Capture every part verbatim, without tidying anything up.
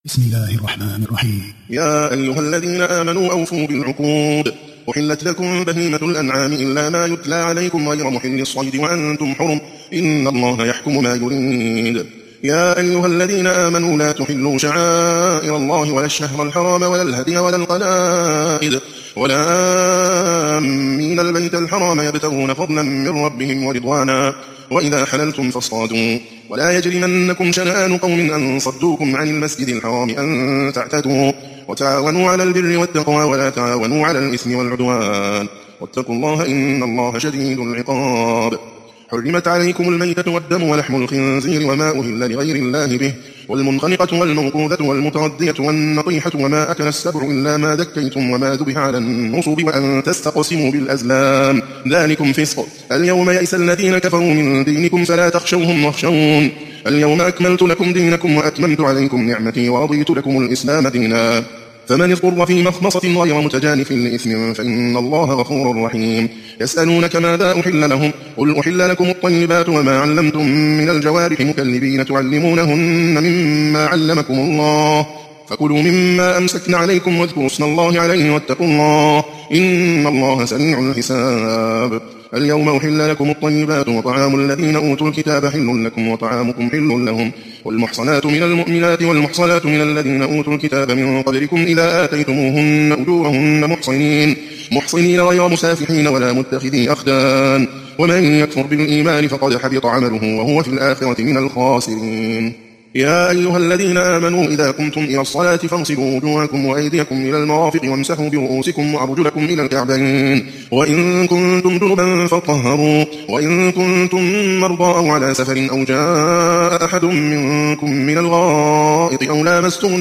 بسم الله الرحمن الرحيم. يا أيها الذين آمنوا أوفوا بالعقود. أحلت لكم بهيمة الأنعام إلا ما يتلى عليكم غير محل الصيد وأنتم حرم إن الله يحكم ما يريد. يا أيها الذين آمنوا لا تحلوا شعائر الله ولا الشهر الحرام ولا الهدي ولا القلائد ولا آمين البيت الحرام يبتغون فضلا من ربهم ورضوانا وإذا حللتم فاصطادوا ولا يجرمنكم شنآن قوم أن صدوكم عن المسجد الحرام أن تعتدوا وتعاونوا على البر والتقوى ولا تعاونوا على الإثم والعدوان واتقوا الله إن الله شديد العقاب. حرمت عليكم الميتة والدم ولحم الخنزير وما أهل لغير الله به والمنخنقة والموقوذة والمتردية والنطيحة وما أكل السبع إلا ما ذكيتم وما ذبح على النصب وأن تستقسموا بالأزلام ذلكم فسق. اليوم يئس الذين كفروا من دينكم فلا تخشوهم واخشون اليوم أكملت لكم دينكم وأتممت عليكم نعمتي ورضيت لكم الإسلام دينا فمن اضطر في مخمصة غير متجانف لإثم فإن الله غفور رحيم. يسألونك ماذا أحل لهم قل أحل لكم الطيبات وما علمتم من الجوارح مكلبين تعلمونهن مما علمكم الله فكلوا مما أمسكن عليكم واذكروا اسم الله عليه واتقوا الله إن الله سريع الحساب. اليوم أحل لكم الطيبات وطعام الذين أوتوا الكتاب حل لكم وطعامكم حل لهم والمحصنات من المؤمنات والمحصنات من الذين أوتوا الكتاب من قبلكم إذا آتيتموهن أجورهن محصنين محصنين غير مسافحين ولا متخذي أخدان ومن يكفر بالإيمان فقد حبط عمله وهو في الآخرة من الخاسرين. يا أيها الذين آمنوا إذا قمتم إلى الصلاة فاغسلوا وجوهكم وأيديكم إلى المرافق وامسحوا برؤوسكم وأرجلكم إلى الكعبين وإن كنتم جنبا فاطهروا وإن كنتم مرضى أو على سفر أو جاء أحد منكم من الغائط أو لامستم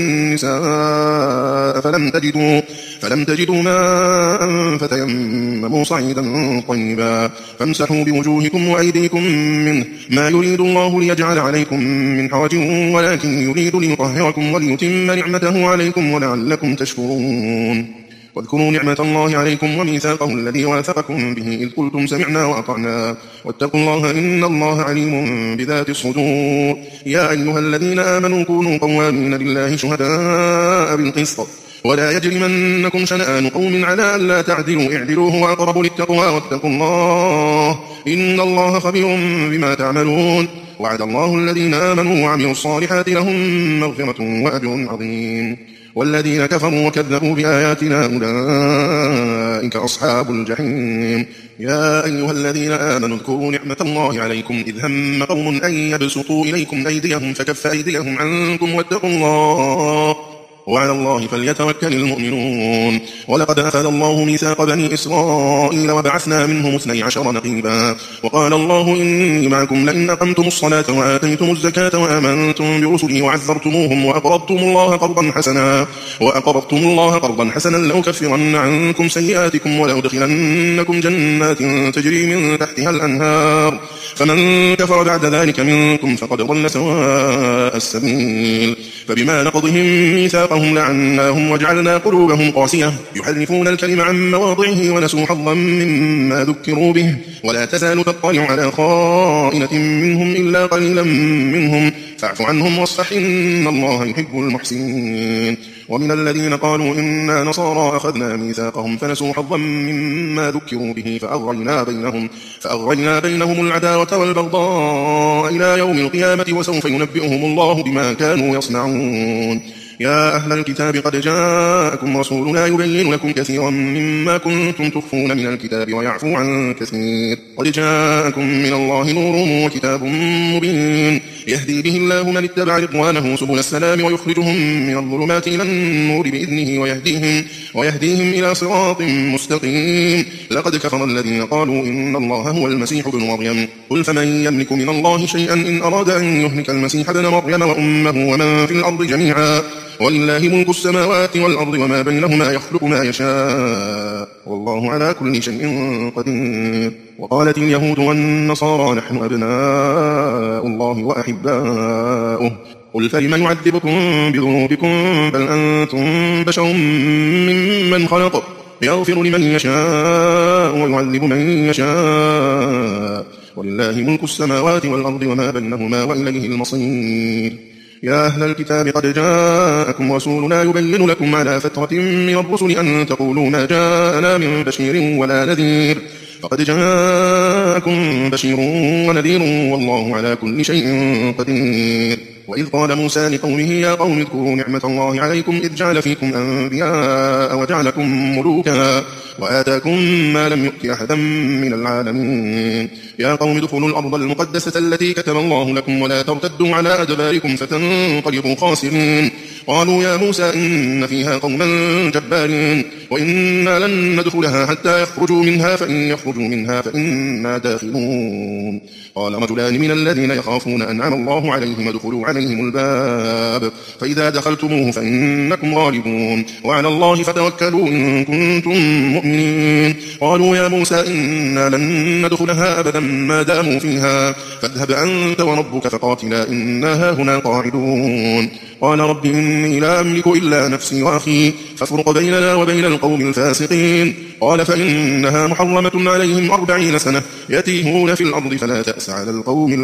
النساء فلم تجدوا فلم تجدوا ماء فتيمموا صعيدا طيبا فامسحوا بوجوهكم وأيديكم منه ما يريد الله ليجعل عليكم من حرج ولكن يريد ليطهركم وليتم نعمته عليكم ولعلكم تشكرون. واذكروا نعمة الله عليكم وميثاقه الذي واثقكم به إذ قلتم سمعنا وأطعنا واتقوا الله إن الله عليم بذات الصدور. يا أيها الذين آمنوا كونوا قوامين لله شهداء بالقسط ولا يجرمنكم شنآن قوم على ألا تعدلوا اعدلوا هو أقرب للتقوى واتقوا الله إن الله خبير بما تعملون. وعد الله الذين آمنوا وعملوا الصالحات لهم مغفرة وأجر عظيم والذين كفروا وكذبوا بآياتنا أولئك أصحاب الجحيم. يا أيها الذين آمنوا اذكروا نعمة الله عليكم إذ هم قوم أن يبسطوا إليكم أيديهم فكف أيديهم عنكم واتقوا الله وعلى الله فليتوكل المؤمنون. ولقد أخذ الله ميثاق بني إسرائيل وبعثنا منهم اثني عشر نقيبا وقال الله إني معكم لئن أقمتم الصلاة وآتيتم الزكاة وآمنتم برسلي وعزرتموهم وأقرضتم الله قرضا حسنا وأقرضتم الله قرضا حسنا لأكفرن عنكم سيئاتكم ولأدخلنكم جنات تجري من تحتها الأنهار فمن كفر بعد ذلك منكم فقد ضل سواء السبيل. فبما نقضهم ميثاقهم لعناهم وجعلنا قلوبهم قاسية يحرفون الكلم عن مواضعه ونسوا حظا مما ذكروا به ولا تزال تطلع على خائنة منهم إلا قليلا منهم فاعف عنهم واصفح إن الله يحب المحسنين. ومن الذين قالوا إنا نصارى أخذنا ميثاقهم فنسوا حظا مما ذكروا به فأغرينا بينهم, فأغرينا بينهم العداوة والبغضاء إلى يوم القيامة وسوف ينبئهم الله بما كانوا يصنعون. يا أهل الكتاب قد جاءكم رسولنا يبين لكم كثيرا مما كنتم تخفون من الكتاب ويعفو عن كثير قد جاءكم من الله نور وكتاب مبين يهدي به الله من اتبع رضوانه سبل السلام ويخرجهم من الظلمات إلى النور بإذنه ويهديهم, ويهديهم إلى صراط مستقيم. لقد كفر الذين قالوا إن الله هو المسيح ابن مريم قل فمن يملك من الله شيئا إن أراد أن يهلك المسيح ابن مريم وأمه ومن في الأرض جميعا ولله ملك السماوات والأرض وما بينهما يخلق ما يشاء والله على كل شيء قدير. وقالت اليهود والنصارى نحن أبناء الله وأحباؤه قل فلم يعذبكم بذنوبكم بل أنتم بشر ممن خلق يغفر لمن يشاء ويعذب من يشاء ولله ملك السماوات والأرض وما بينهما وإليه المصير. يا أهل الكتاب قد جاءكم رسولنا يبين لكم على فترة من الرسل أن تقولوا ما جاءنا من بشير ولا نذير فقد جاءكم بشير ونذير والله على كل شيء قدير. وإذ قال موسى لقومه يا قوم اذكروا نعمة الله عليكم إذ جعل فيكم أنبياء وجعلكم ملوكا وآتاكم ما لم يؤت أحدا من العالمين. يا قوم ادخلوا الأرض المقدسة التي كتب الله لكم ولا ترتدوا على أدباركم فتنقلبوا خاسرين. قالوا يا موسى إن فيها قوما جبارين وإنا لن ندخلها حتى يخرجوا منها فإن يخرجوا منها فإنا داخلون. قال رجلان من الذين يخافون أنعم الله عليهم ادخلوا عليهم الباب فإذا دخلتموه فإنكم غالبون وعلى الله فتوكلوا إن كنتم مؤمنين. قالوا يا موسى إنا لن ندخلها أبدا ما داموا فيها فاذهب أنت وربك فقاتلا إنا هنا قاعدون. قال رب إني لا أملك إلا نفسي وأخي فافرق بيننا وبين القوم الفاسقين. قال فإنها محرمة عليهم أربعين سنة يتيهون في الأرض فلا تأس على القوم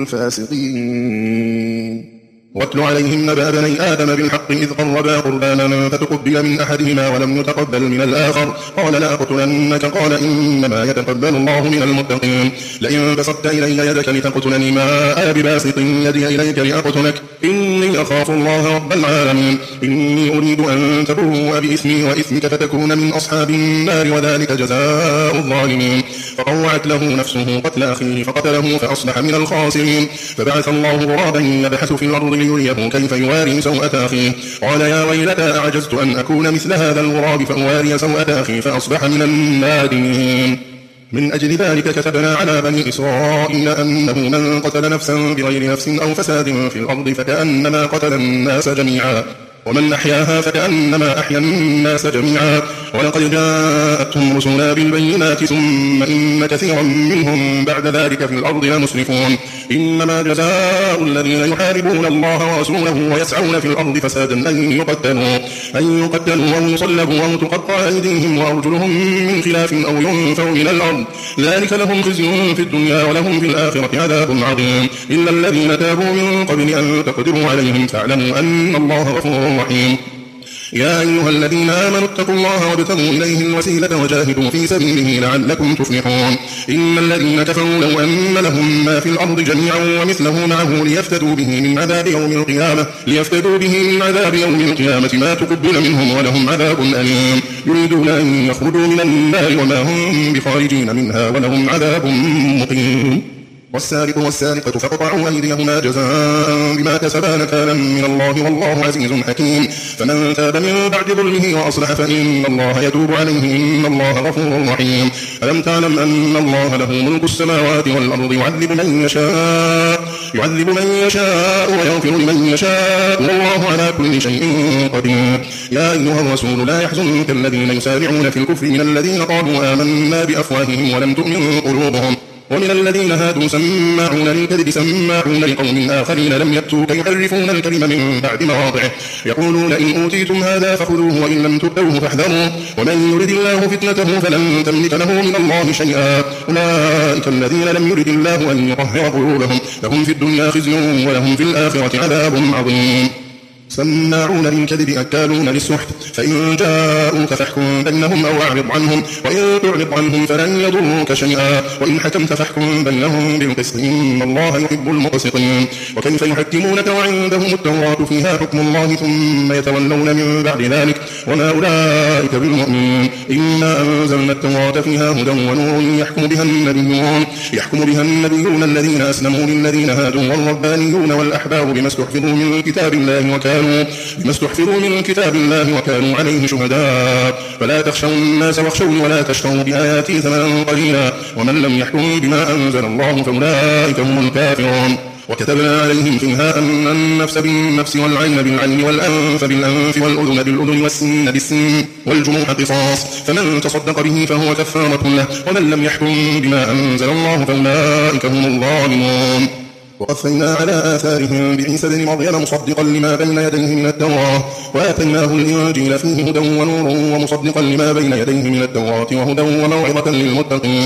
الفاسقين. واتل عليهم نبأ بني آدم بالحق إذ قربا قربانا فتقبل من أحدهما ولم يتقبل من الآخر قال لأقتلنك قال إنما يتقبل الله من المتقين. لئن بسطت إلي يدك لتقتلني ما أنا بباسط يدي إليك لأقتلك إني أخاف الله رب العالمين. إني أريد أن تبوء بإثمي وإثمك فتكون من أصحاب النار وذلك جزاء الظالمين. فطوعت له نفسه قتل أخيه فقتله فأصبح من الخاسرين. فبعث الله غرابا يبحث في الأرض ليريه كيف يواري سوءة أخيه قال يا ويلتى أعجزت أن أكون مثل هذا الغراب فأواري سوءة أخي فأصبح من النادمين. من أجل ذلك كتبنا على بني إسرائيل أنه من قتل نفسا بغير نفس أو فساد في الأرض فكأنما قتل الناس جميعا ومن أحياها فكأنما أحيا الناس جميعا. ولقد جاءتهم رسلنا بالبينات ثم إن كثيرا منهم بعد ذلك في الأرض لمسرفون. إنما جزاء الذين يحاربون الله ورسوله ويسعون في الأرض فسادا أن يقتلوا أن يقتلوا أو يصلبوا أو تقطع أيديهم وأرجلهم من خلاف أو ينفوا من الأرض ذلك لهم خزي في الدنيا ولهم في الآخرة عذاب عظيم. إلا الذين تابوا من قبل أن تقدروا عليهم فاعلموا أن الله غفور رحيم. يا أيها الذين آمنوا اتقوا الله وابتغوا إليه الوسيلة وجاهدوا في سبيله لعلكم تفلحون. إن الذين كفروا لو أن لهم ما في الأرض جميعا ومثله معه ليفتدوا به من عذاب يوم القيامة ليفتدوا به من عذاب يوم القيامة ما تقبل منهم ولهم عذاب أليم. يريدون أن يخرجوا من النار وما هم بخارجين منها ولهم عذاب مقيم. والسارق والسارقة فاقطعوا أيديهما جزاء بما كسبا نكالا من الله والله عزيز حكيم. فمن تاب من بعد ظلمه وأصلح فإن الله يتوب عليه إن الله غفور رحيم. ألم تعلم أن الله له ملك السماوات والأرض يعذب من يشاء يعذب من يشاء ويغفر لمن يشاء والله على كل شيء قدير. يا أيها الرسول لا يحزنك الذين يسارعون في الكفر من الذين قالوا آمنا بأفواههم ولم تؤمن قلوبهم ومن الذين هادوا سماعون للكذب سماعون لقوم آخرين لم يأتوك يحرفون الكلم من بعد مواضعه يقولون إن أوتيتم هذا فخذوه وإن لم تؤتوه فاحذروا ومن يرد الله فتنته فلن تملك له من الله شيئا. أولئك الذين لم يرد الله أن يطهر قلوبهم لهم في الدنيا خزي ولهم في الآخرة عذاب عظيم. سماعون للكذب أكالون للسحت فإن جاءوك فاحكم بينهم أو أعرض عنهم وإن تعرض عنهم فلن يضروك شيئا وإن حكمت فاحكم بينهم بالقسط إن الله يحب المقسطين. وكيف يحكمونك وعندهم التوراة فيها حكم الله ثم يتولون من بعد ذلك وما أولئك بالمؤمنين. إنا أنزلنا التوراة فيها هدى ونور يحكم بها النبيون يحكم بها النبيون الذين أسلموا للذين هادوا والربانيون والأحبار بما استحفظوا من كتاب الله وكانوا بما استحفظوا من كتاب الله وكانوا عليه شهداء. فلا تخشوا الناس واخشوني ولا تشتروا بآياتي ثمنا قليلا ومن لم يحكم بما أنزل الله فأولئك هم الكافرون. وكتبنا عليهم فيها أن النفس بالنفس والعين بالعين والأنف بالأنف والأذن بالأذن والسن بالسن والجموح قصاص فمن تصدق به فهو كفارة له ومن لم يحكم بما أنزل الله فأولئك هم الظالمون. وقفينا على آثارهم بعيسى بن مريم مصدقا لما بين يديه من التوراة وآتيناه الإنجيل فيه هدى ونور ومصدقا لما بين يديه من التوراة وهدى وموعظة للمتقين.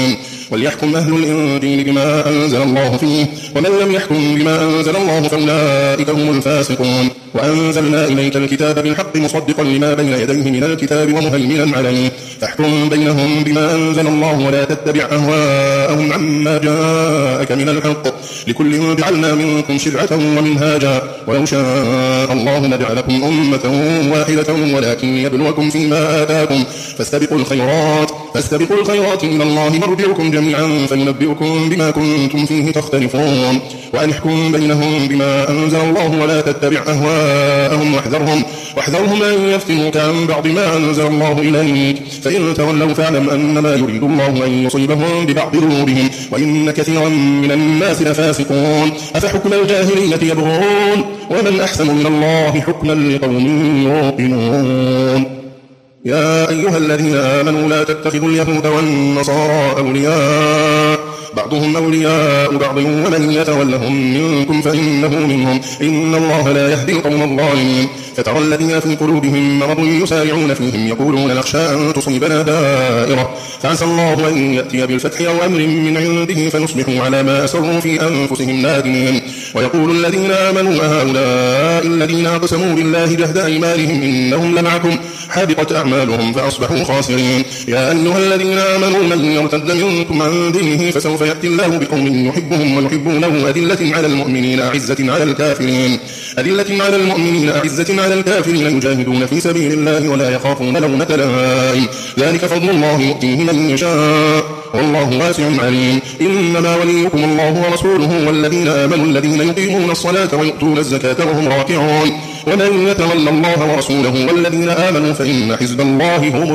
وليحكم أهل الإنجيل بما أنزل الله فيه ومن لم يحكم بما أنزل الله فأولئك هم الفاسقون وأنزلنا إليك الكتاب بالحق مصدقا لما بين يديه من الكتاب ومهيمنا عليه فاحكم بينهم بما أنزل الله ولا تتبع أهواءهم عما جاءك من الحق لكل جعلنا منكم شرعة ومنهاجا ولو شاء الله لجعلكم أمة واحدة ولكن يبلوكم فيما آتاكم فاستبقوا الخيرات فاستبقوا الخيرات إلى الله مرجعكم جميعا فينبئكم بما كنتم فيه تختلفون وأن احكم بينهم بما أنزل الله ولا تتبع أهواءهم واحذرهم واحذرهم أن يفتنوك عن بعض ما أنزل الله إليك فإن تولوا فاعلم أنما يريد الله أن يصيبهم ببعض ذنوبهم وإن كثيرا من الناس لفاسقون أفحكم الجاهلية يبغون ومن أحسن من الله حكما لقوم يوقنون يا أيها الذين آمنوا لا تتخذوا اليهود والنصارى أولياء بعضهم أولياء بعض ومن يتولهم منكم فإنه منهم إن الله لا يهدي القوم الظالمين فترى الذين في قلوبهم مرض يسارعون فيهم يقولون نخشى أن تصيبنا دائرة فعسى الله أن يأتي بالفتح أو أمر من عنده فنصبحوا على ما أسروا في أنفسهم نادمين ويقول الذين آمنوا أهؤلاء الذين أقسموا بالله جهد أيمانهم إنهم لمعكم حبطت أعمالهم فأصبحوا خاسرين يا أيها الذين آمنوا من يرتد منكم عن دينه فسوف يأتي الله بقوم يحبهم ويحبونه أذلة على المؤمنين أعزة على الكافرين أذلة على المؤمنين أعزة على الكافرين يجاهدون في سبيل الله ولا يخافون لومة لائم ذلك فضل الله يؤتيه من يشاء والله واسع عليم إنما وليكم الله ورسوله والذين آمنوا الذين يقيمون الصلاة ويؤتون الزكاة وهم راكعون ومن يتولى الله ورسوله والذين آمنوا فإن حزب الله هم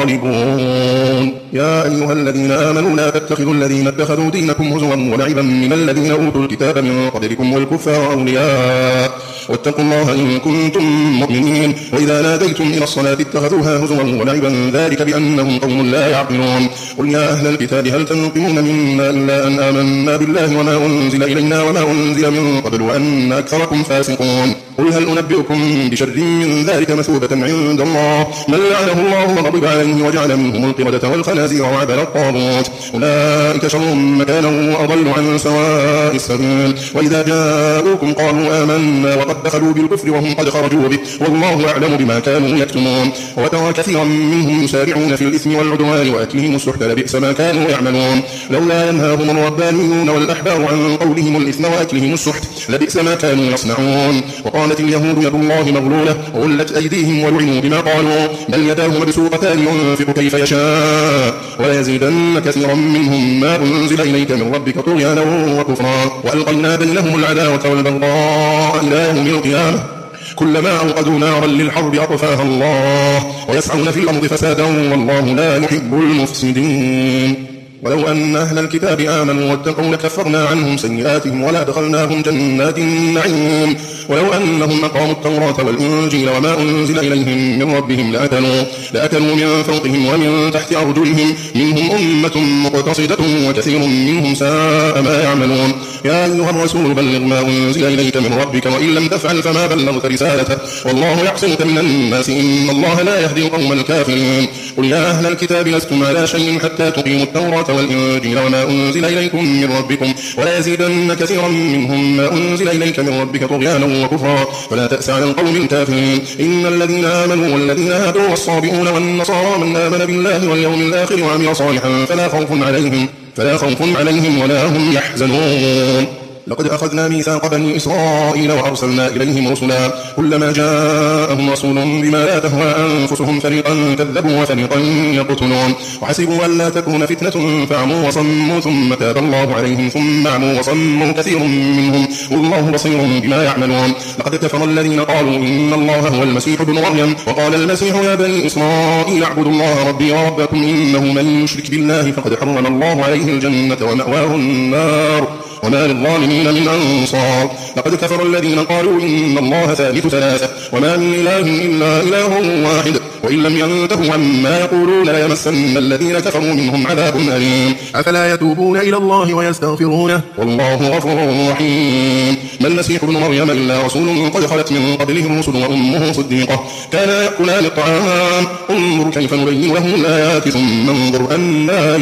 الغالبون يا أيها الذين آمنوا لا تتخذوا الذين اتخذوا دينكم هزوا ولعبا من الذين أوتوا الكتاب من قبلكم والكفار أولياء واتقوا الله إن كنتم مؤمنين وإذا ناديتم إلى الصلاة اتخذوها هزوا ولعبا ذلك بأنهم قوم لا يعقلون قل يا أهل الكتاب هل تنقمون منا إلا أن آمنا بالله وما أنزل إلينا وما أنزل من قبل وأن أكثركم فاسقون قل هل أنبئكم بشر من ذلك مثوبة عند الله من لعنه الله وغضب عليه وجعل منهم القردة والخنازير وعبد الطاغوت أولئك شر مكانا وأضل عن سواء السبيل وإذا جاءوكم قالوا آمنا وقد دخلوا بالكفر وهم قد خرجوا به والله أعلم بما كانوا يكتمون وترى كثيرا منهم يسارعون في الإثم والعدوان وأكلهم السحت لبئس ما كانوا يعملون لولا ينهاهم الربانيون والأحبار عن قولهم الإثم وأكلهم السحت لبئس ما كانوا يصنعون وقالت اليهود يد الله مغلولة وغلت أيديهم ولعنوا بما قالوا بل يداه مبسوطتان ينفق كيف يشاء ويزيدن كثيرا منهم ما أنزل إليك من ربك طغيانا وكفرا وألقينا بينهم العداوة والبغضاء إلى يوم القيامة كلما أوقدوا نارا للحرب أطفاها الله ويسعون في الأرض فسادا والله لا يحب المفسدين ولو أن أهل الكتاب آمنوا واتقوا لكفرنا عنهم سيئاتهم ولا دخلناهم جنات النعيم ولو أنهم أقاموا التوراة والإنجيل وما أنزل إليهم من ربهم لأكلوا, لأكلوا من فوقهم ومن تحت أرجلهم منهم أمة مقتصدة وكثير منهم ساء ما يعملون يا أيها الرسول بلغ ما أنزل إليك من ربك وإن لم تفعل فما بلغت رسالته والله يعصمك من الناس إن الله لا يهدي القوم الكافرين قل يا أهل الكتاب لستم على شيء حتى تقيموا التوراة والإنجيل وما أنزل إليكم من ربكم ولا يزيدن كثيرا منهم ما أنزل إليك من ربك طغيانا وكفرا فلا تأس على القوم الكافرين إن الذين آمنوا والذين هادوا والصابئون والنصارى من آمن بالله واليوم الآخر وعمل صالحا فلا خوف عليهم فلا خوف عليهم ولا هم يحزنون لقد أخذنا ميثاق بني إسرائيل وأرسلنا إليهم رسلا كلما جاءهم رسول بما لا تهوى أنفسهم فريقا كذبوا وفريقا يقتلون وحسبوا أن لا تكون فتنة فعموا وصموا ثم تاب الله عليهم ثم عموا وصموا كثير منهم والله بصير بما يعملون لقد كفر الذين قالوا إن الله هو المسيح ابن مريم وقال المسيح يا بني إسرائيل اعبدوا الله ربي وربكم إنه من يشرك بالله فقد حرم الله عليه الجنة ومأواه النار وما للظالمين من أنصار لقد كفر الذين قالوا إن الله ثالث ثلاثة وما من إله إلا إله واحد وإن لم ينتهوا عما يقولون ليمسن الذين كفروا منهم عذاب أليم أفلا يتوبون إلى الله ويستغفرونه والله غفور رحيم ما المسيح ابن مريم إلا رسول قد خلت من قبله الرسل وأمه صديقة كانا يأكلان الطعام انظر كيف نبين لهم الآيات ثم انظر أنى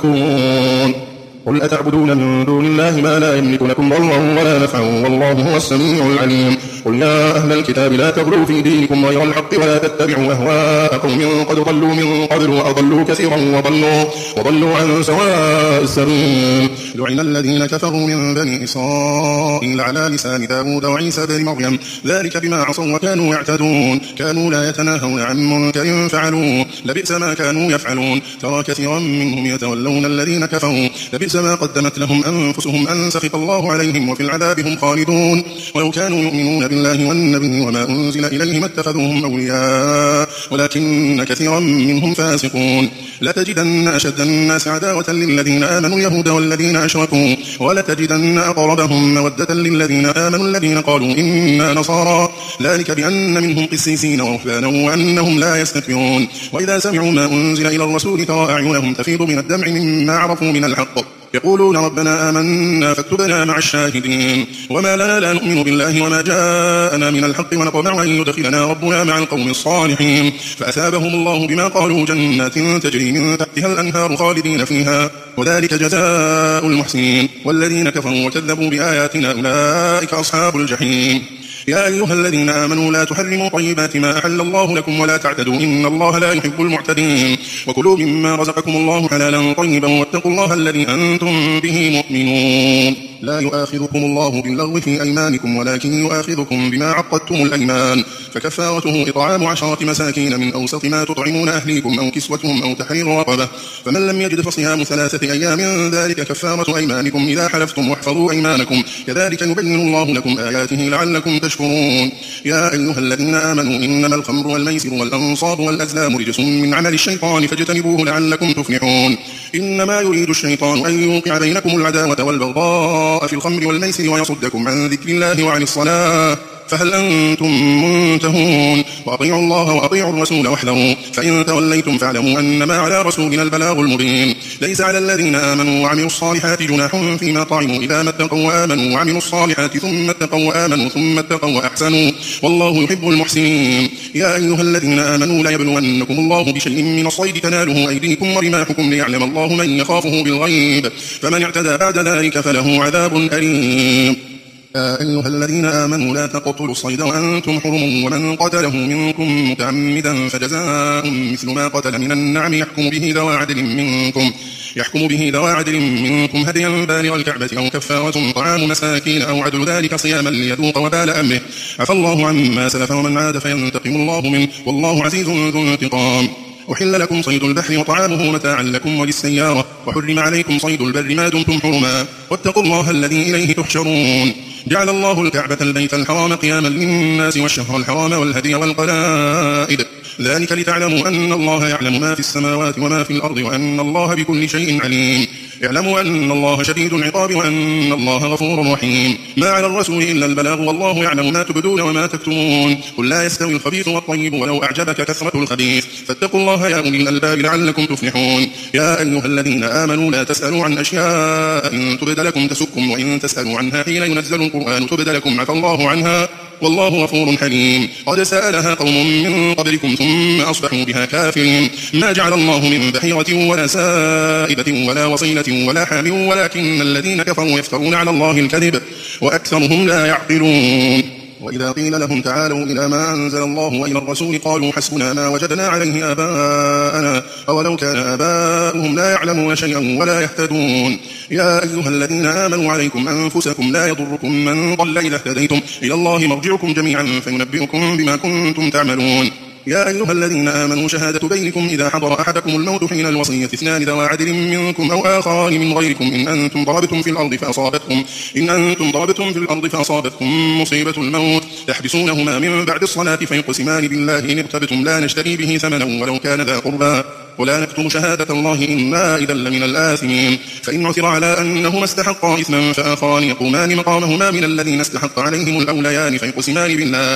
يؤفكون قل أتعبدون من دون الله ما لا يملك لكم ضرا ولا نفعا والله هو السميع العليم قل يا أهل الكتاب لا تغلوا في دينكم غير الحق ولا تتبعوا أهواء قوم قد ضلوا من قبل وأضلوا كثيرا وضلوا, وضلوا عن سواء السبيل لعن الذين كفروا من بني إسرائيل على لسان داود وعيسى بن مريم ذلك بما عصوا وكانوا يعتدون كانوا لا يتناهون عن منكر فعلوه لبئس ما كانوا يفعلون ترى كثيرا منهم يتولون الذين كفروا لبئس ما قدمت لهم أنفسهم أن سخط الله عليهم وفي العذاب هم خالدون ولو كانوا يؤمنون بالله والنبي وما أنزل إليه ما اتخذوهم أولياء ولكن كثيرا منهم فاسقون لتجدن أشد الناس عداوة للذين آمنوا اليهود والذين أشركوا ولتجدن أقربهم مودة للذين آمنوا الذين قالوا إنا نصارى ذلك بأن منهم قسيسين ورهبانا وأنهم لا يستكبرون وإذا سمعوا ما أنزل إلى الرسول ترى أعينهم تفيض من الدمع مما عرفوا من الحق يقولون ربنا آمنا فاكتبنا مع الشاهدين وما لنا لا نؤمن بالله وما جاءنا من الحق ونطمع أن يدخلنا ربنا مع القوم الصالحين فأثابهم الله بما قالوا جنات تجري من تحتها الأنهار خالدين فيها وذلك جزاء المحسنين والذين كفروا وكذبوا بآياتنا أولئك أصحاب الجحيم يا أيها الذين آمنوا لا تحرموا طيبات ما أحل الله لكم ولا تعتدوا إن الله لا يحب المعتدين وكلوا مما رزقكم الله حلالا طيبا واتقوا الله الذي أنتم به مؤمنون لا يؤاخذكم الله باللغو في أيمانكم ولكن يؤاخذكم بما عقدتم الأيمان فكفارته إطعام عشرة مساكين من أوسط ما تطعمون أهليكم أو كسوتهم أو تحرير رقبة فمن لم يجد فصيام ثلاثة أيام ذلك كفارة أيمانكم إذا حلفتم واحفظوا أيمانكم كذلك يبين الله لكم آياته لعلكم تشكرون يا أيها الذين آمنوا إنما الخمر والميسر والأنصاب والأزلام رجس من عمل الشيطان فاجتنبوه لعلكم تفلحون إنما يريد الشيطان أن يوقع بينكم العداوة والبغضاء في الخمر والميسر ويصدكم عن ذكر الله وعن الصلاة فهل أنتم منتهون وأطيعوا الله وأطيعوا الرسول واحذروا فإن توليتم فاعلموا أنما على رسولنا البلاغ المبين ليس على الذين آمنوا وعملوا الصالحات جناح فيما طعموا إذا ما اتقوا وآمنوا وعملوا الصالحات ثم اتقوا وآمنوا ثم اتقوا وأحسنوا والله يحب المحسنين يا أيها الذين آمنوا لا يبلونكم الله بشيء من الصيد تناله أيديكم ورماحكم ليعلم الله من يخافه بالغيب فمن اعتدى بعد ذلك فله عذاب أليم يا أيها الذين آمنوا لا تقتلوا الصيد وأنتم حرم ومن قتله منكم متعمدا فجزاء مثل ما قتل من النعم يحكم به ذوى عدل منكم يحكم به ذوى عدل منكم هديا بالغ الكعبة أو كفارة طعام مساكين أو عدل ذلك صياما ليذوق وبال أمره عفى الله عما سلف ومن عاد فينتقم الله منه والله عزيز ذو انتقام أحل لكم صيد البحر وطعامه متاعا لكم وللسيارة وحرم عليكم صيد البر ما دمتم حرما واتقوا الله الذي إليه تحشرون جعل الله الكعبة البيت الحرام قياما للناس والشهر الحرام والهدي والقلائد ذلك لتعلموا أن الله يعلم ما في السماوات وما في الأرض وأن الله بكل شيء عليم اعلموا أن الله شديد العقاب وأن الله غفور رحيم ما على الرسول إلا البلاغ والله يعلم ما تبدون وما تكتمون قل لا يستوي الخبيث والطيب ولو أعجبك كثرة الخبيث فاتقوا الله يا أولي الألباب لعلكم تفلحون يا أيها الذين آمنوا لا تسألوا عن أشياء إن تبد لكم تسكم وإن تسألوا عنها حين ينزل القرآن تبد لكم عفى الله عنها والله غفور حليم قد سألها قوم من قبلكم ثم أصبحوا بها كافرين ما جعل الله من بحيرة ولا سائبة ولا وصيلة ولا حام ولكن الذين كفروا يفترون على الله الكذب وأكثرهم لا يعقلون وإذا قيل لهم تعالوا إلى ما أنزل الله وإلى الرسول قالوا حسبنا ما وجدنا عليه آباءنا أولو كان آباؤهم لا يعلمون شيئا ولا يهتدون يا أيها الذين آمنوا عليكم أنفسكم لا يضركم من ضل إذا اهتديتم إلى الله مرجعكم جميعا فينبئكم بما كنتم تعملون يا أيها الذين آمنوا شهادة بينكم إذا حضر أحدكم الموت حين الوصية اثنان ذوى عدل منكم أو آخران من غيركم إن أنتم ضربتم في الأرض فأصابتكم إن أنتم ضربتم في الأرض فأصابتكم مصيبة الموت تحبسونهما من بعد الصلاة فيقسمان بالله إن ارتبتم لا نشتري به ثمنا ولو كان ذا قربى ولا نكتم شهادة الله إنا إذا لمن الآثمين فإن عثر على أنهما استحقا إثما فآخران يقومان مقامهما من الذين استحق عليهم الأوليان فيقسمان بالله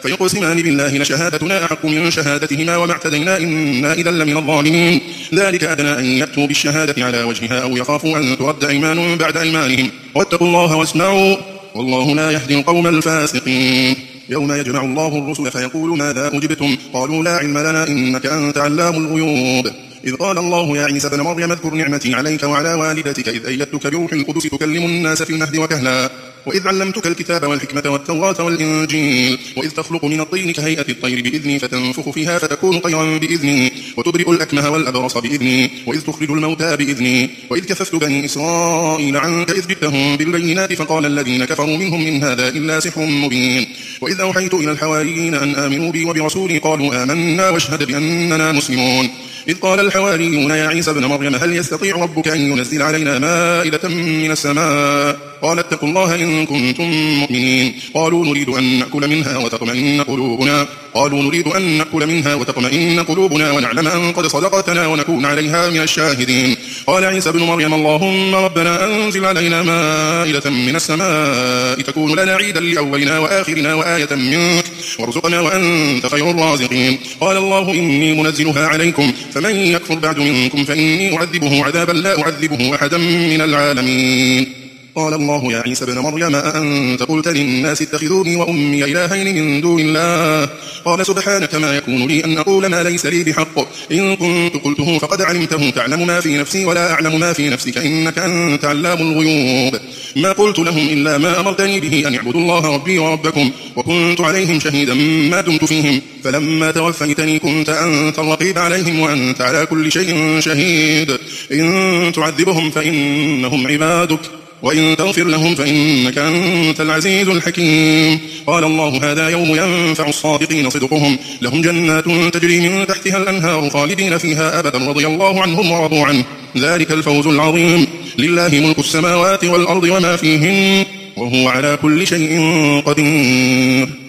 فيقسمان بالله لشهادتنا أحق من شهادتهما وما اعتدينا إنا إذا لمن الظالمين. ذلك أدنى أن يأتوا بالشهادة على وجهها أو يخافوا أن ترد أيمان بعد أيمانهم واتقوا الله واسمعوا والله لا يهدي القوم الفاسقين. يوم يجمع الله الرسل فيقول ماذا أجبتم قالوا لا علم لنا إنك أنت علام الغيوب. إذ قال الله يا عيسى ابن مريم اذكر نعمتي عليك وعلى والدتك إذ أيدتك بروح القدس تكلم الناس في المهد وكهلا وإذ علمتك الكتاب والحكمة والتوراة والإنجيل وإذ تخلق من الطين كهيئة الطير بإذني فتنفخ فيها فتكون طيرا بإذني وتبرئ الأكمه والأبرص بإذني وإذ تخرج الموتى بإذني وإذ كففت بني إسرائيل عنك إذ جئتهم بالبينات فقال الذين كفروا منهم من هذا إلا سحر مبين. وإذ أوحيت إلى الحواريين أن آمنوا بي وبرسولي قالوا آمنا واشهد بأننا مسلمون. إذ قال الحواريون يا عيسى ابن مريم هل يستطيع ربك أن ينزل علينا مائدة من السماء قال اتقوا الله إن كنتم مؤمنين. قالوا نريد أن نأكل منها وتطمئن قلوبنا قالوا نريد أن نأكل منها وتطمئن قلوبنا ونعلم أن قد صدقتنا ونكون عليها من الشاهدين. قال عيسى ابن مريم اللهم ربنا أنزل علينا مائدة من السماء تكون لنا عيدا لأولنا وآخرنا وآية منك وارزقنا وأنت خير الرازقين. قال الله إني منزلها عليكم فمن يكفر بعد منكم فإني أعذبه عذابا لا أعذبه أحدا من العالمين. قال الله يا عيسى ابن مريم أأنت قلت للناس اتخذوني وأمي إلهين من دون الله قال سبحانك ما يكون لي أن أقول ما ليس لي بحق إن كنت قلته فقد علمته تعلم ما في نفسي ولا أعلم ما في نفسك إنك أنت علام الغيوب. ما قلت لهم إلا ما أمرتني به أن يعبدوا الله ربي وربكم وكنت عليهم شهيدا ما دمت فيهم فلما توفيتني كنت أنت الرقيب عليهم وأنت على كل شيء شهيد. إن تعذبهم فإنهم عبادك وإن تغفر لهم فإنك أنت العزيز الحكيم. قال الله هذا يوم ينفع الصادقين صدقهم لهم جنات تجري من تحتها الأنهار خالدين فيها أبدا رضي الله عنهم ورضوا عنه ذلك الفوز العظيم. لله ملك السماوات والأرض وما فيهن وهو على كل شيء قدير.